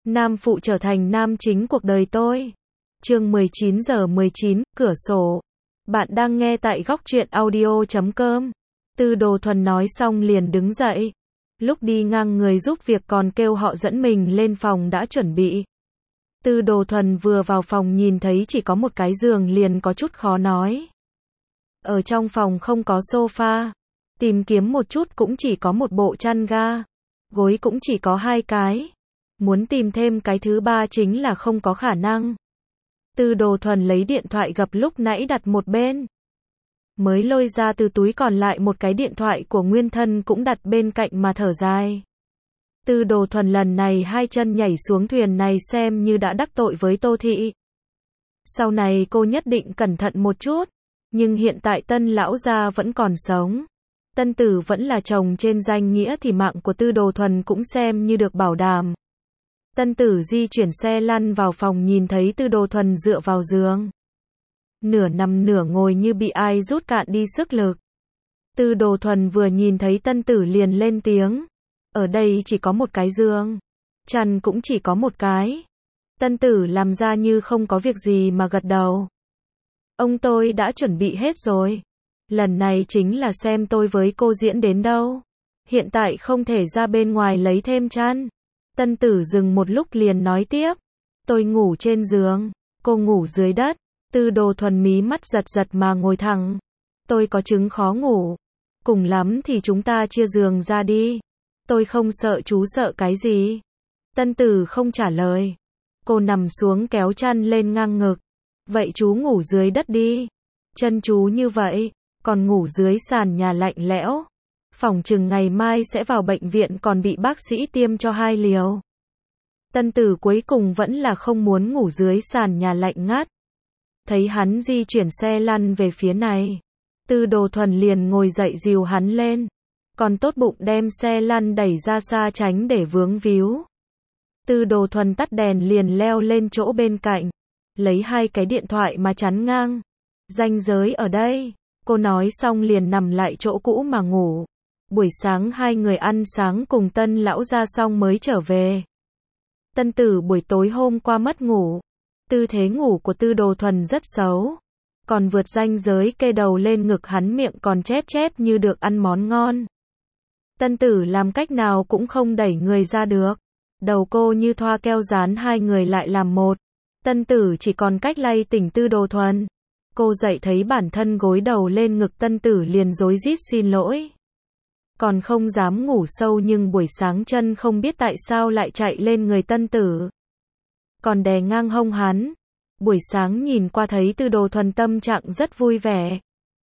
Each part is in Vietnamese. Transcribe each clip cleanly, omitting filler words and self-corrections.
Nam phụ trở thành nam chính cuộc đời tôi. Chương 19:19, cửa sổ. Bạn đang nghe tại góc truyện audio.com. Tư Đồ Thuần nói xong liền đứng dậy. Lúc đi ngang người giúp việc còn kêu họ dẫn mình lên phòng đã chuẩn bị. Tư Đồ Thuần vừa vào phòng nhìn thấy chỉ có một cái giường liền có chút khó nói. Ở trong phòng không có sofa. Tìm kiếm một chút cũng chỉ có một bộ chăn ga. Gối cũng chỉ có 2 cái. Muốn tìm thêm cái thứ ba chính là không có khả năng. Tư Đồ Thuần lấy điện thoại gập lúc nãy đặt một bên. Mới lôi ra từ túi còn lại một cái điện thoại của nguyên thân cũng đặt bên cạnh mà thở dài. Tư Đồ Thuần lần này 2 chân nhảy xuống thuyền này xem như đã đắc tội với Tô Thị. Sau này cô nhất định cẩn thận một chút. Nhưng hiện tại Tân lão gia vẫn còn sống. Tân tử vẫn là chồng trên danh nghĩa thì mạng của Tư Đồ Thuần cũng xem như được bảo đảm. Tân tử di chuyển xe lăn vào phòng nhìn thấy Tư Đồ Thuần dựa vào giường. Nửa nằm nửa ngồi như bị ai rút cạn đi sức lực. Tư Đồ Thuần vừa nhìn thấy tân tử liền lên tiếng. Ở đây chỉ có một cái giường. Chăn cũng chỉ có một cái. Tân tử làm ra như không có việc gì mà gật đầu. Ông tôi đã chuẩn bị hết rồi. Lần này chính là xem tôi với cô diễn đến đâu. Hiện tại không thể ra bên ngoài lấy thêm chăn. Tân tử dừng một lúc liền nói tiếp. Tôi ngủ trên giường, cô ngủ dưới đất. Tư Đồ Thuần mí mắt giật giật mà ngồi thẳng. Tôi có chứng khó ngủ. Cùng lắm thì chúng ta chia giường ra đi. Tôi không sợ, chú sợ cái gì? Tân tử không trả lời. Cô nằm xuống kéo chăn lên ngang ngực. Vậy chú ngủ dưới đất đi. Chân chú như vậy, còn ngủ dưới sàn nhà lạnh lẽo. Phỏng chừng ngày mai sẽ vào bệnh viện còn bị bác sĩ tiêm cho 2 liều. Tân tử cuối cùng vẫn là không muốn ngủ dưới sàn nhà lạnh ngắt. Thấy hắn di chuyển xe lăn về phía này. Tư Đồ Thuần liền ngồi dậy dìu hắn lên. Còn tốt bụng đem xe lăn đẩy ra xa tránh để vướng víu. Tư Đồ Thuần tắt đèn liền leo lên chỗ bên cạnh. Lấy 2 cái điện thoại mà chắn ngang. Ranh giới ở đây. Cô nói xong liền nằm lại chỗ cũ mà ngủ. Buổi sáng 2 người ăn sáng cùng Tân lão gia xong mới trở về. Tân tử buổi tối hôm qua mất ngủ. Tư thế ngủ của Tư Đồ Thuần rất xấu. Còn vượt ranh giới kê đầu lên ngực hắn miệng còn chép chép như được ăn món ngon. Tân tử làm cách nào cũng không đẩy người ra được. Đầu cô như thoa keo dán 2 người lại làm một. Tân tử chỉ còn cách lay tỉnh Tư Đồ Thuần. Cô dậy thấy bản thân gối đầu lên ngực tân tử liền rối rít xin lỗi. Còn không dám ngủ sâu nhưng buổi sáng chân không biết tại sao lại chạy lên người tân tử. Còn đè ngang hông hắn. Buổi sáng nhìn qua thấy Tư Đồ Thuần tâm trạng rất vui vẻ.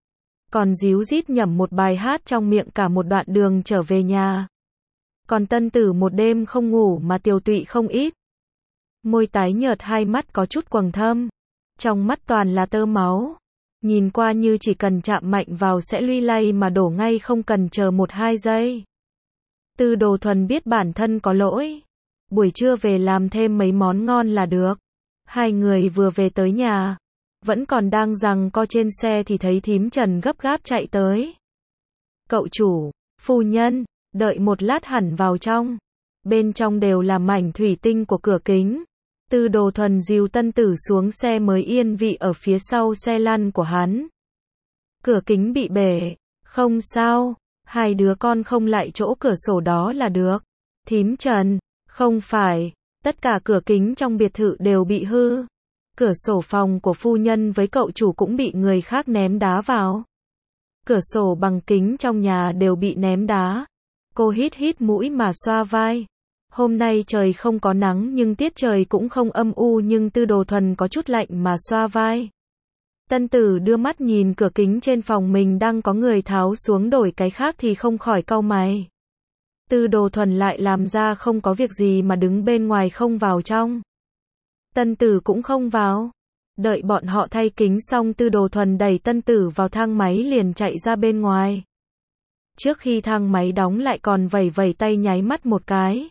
Còn díu dít nhẩm một bài hát trong miệng cả một đoạn đường trở về nhà. Còn tân tử một đêm không ngủ mà tiều tụy không ít. Môi tái nhợt, 2 mắt có chút quầng thâm. Trong mắt toàn là tơ máu. Nhìn qua như chỉ cần chạm mạnh vào sẽ luy lay mà đổ ngay không cần chờ 1-2 giây. Tư Đồ Thuần biết bản thân có lỗi. Buổi trưa về làm thêm mấy món ngon là được. 2 người vừa về tới nhà. Vẫn còn đang giằng co trên xe thì thấy thím Trần gấp gáp chạy tới. Cậu chủ, phu nhân, đợi một lát hẳn vào trong. Bên trong đều là mảnh thủy tinh của cửa kính. Tư Đồ Thuần dìu tân tử xuống xe mới yên vị ở phía sau xe lăn của hắn. Cửa kính bị bể. Không sao, 2 đứa con không lại chỗ cửa sổ đó là được. Thím Trần, không phải, tất cả cửa kính trong biệt thự đều bị hư. Cửa sổ phòng của phu nhân với cậu chủ cũng bị người khác ném đá vào. Cửa sổ bằng kính trong nhà đều bị ném đá. Cô hít hít mũi mà xoa vai. Hôm nay trời không có nắng nhưng tiết trời cũng không âm u nhưng Tư Đồ Thuần có chút lạnh mà xoa vai. Tân tử đưa mắt nhìn cửa kính trên phòng mình đang có người tháo xuống đổi cái khác thì không khỏi cau mày. Tư Đồ Thuần lại làm ra không có việc gì mà đứng bên ngoài không vào trong. Tân tử cũng không vào. Đợi bọn họ thay kính xong Tư Đồ Thuần đẩy tân tử vào thang máy liền chạy ra bên ngoài. Trước khi thang máy đóng lại còn vẩy vẩy tay nháy mắt một cái.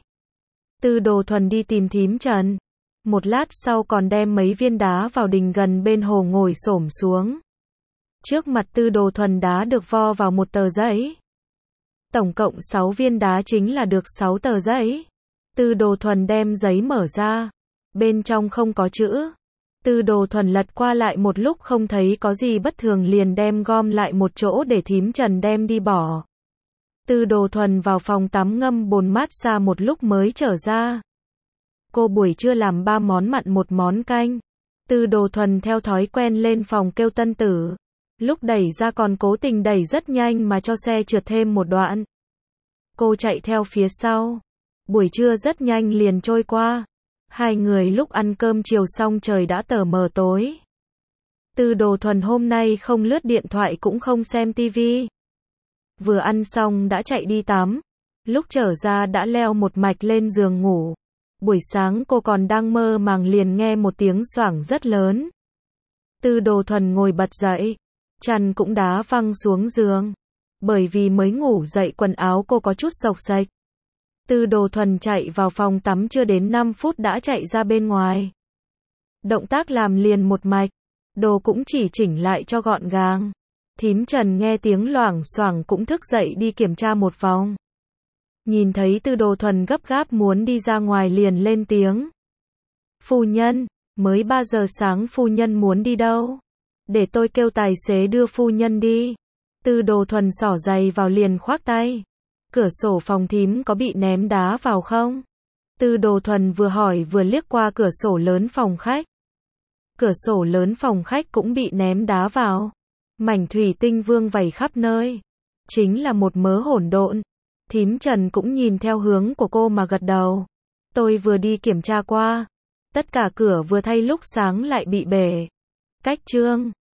Tư Đồ Thuần đi tìm thím Trần. Một lát sau còn đem mấy viên đá vào đình gần bên hồ ngồi xổm xuống. Trước mặt Tư Đồ Thuần đá được vo vào một tờ giấy. Tổng cộng 6 viên đá chính là được 6 tờ giấy. Tư Đồ Thuần đem giấy mở ra. Bên trong không có chữ. Tư Đồ Thuần lật qua lại một lúc không thấy có gì bất thường liền đem gom lại một chỗ để thím Trần đem đi bỏ. Tư Đồ Thuần vào phòng tắm ngâm bồn mát xa một lúc mới trở ra. Cô buổi trưa làm 3 món mặn 1 món canh. Tư Đồ Thuần theo thói quen lên phòng kêu Tân Tử. Lúc đẩy ra còn cố tình đẩy rất nhanh mà cho xe trượt thêm một đoạn. Cô chạy theo phía sau. Buổi trưa rất nhanh liền trôi qua. Hai người lúc ăn cơm chiều xong trời đã tờ mờ tối. Tư Đồ Thuần hôm nay không lướt điện thoại cũng không xem tivi. Vừa ăn xong đã chạy đi tắm. Lúc trở ra đã leo một mạch lên giường ngủ. Buổi sáng cô còn đang mơ màng liền nghe một tiếng xoảng rất lớn. Tư Đồ Thuần ngồi bật dậy. Chăn cũng đá văng xuống giường. Bởi vì mới ngủ dậy quần áo cô có chút xộc xệch. Tư Đồ Thuần chạy vào phòng tắm chưa đến 5 phút đã chạy ra bên ngoài. Động tác làm liền một mạch. Đồ cũng chỉ chỉnh lại cho gọn gàng. Thím Trần nghe tiếng loảng xoảng cũng thức dậy đi kiểm tra một vòng. Nhìn thấy Tư Đồ Thuần gấp gáp muốn đi ra ngoài liền lên tiếng. Phu nhân, mới 3 giờ sáng phu nhân muốn đi đâu? Để tôi kêu tài xế đưa phu nhân đi. Tư Đồ Thuần xỏ giày vào liền khoác tay. Cửa sổ phòng thím có bị ném đá vào không? Tư Đồ Thuần vừa hỏi vừa liếc qua cửa sổ lớn phòng khách. Cửa sổ lớn phòng khách cũng bị ném đá vào. Mảnh thủy tinh vương vẩy khắp nơi. Chính là một mớ hỗn độn. Thím Trần cũng nhìn theo hướng của cô mà gật đầu. Tôi vừa đi kiểm tra qua. Tất cả cửa vừa thay lúc sáng lại bị bể. Cách chương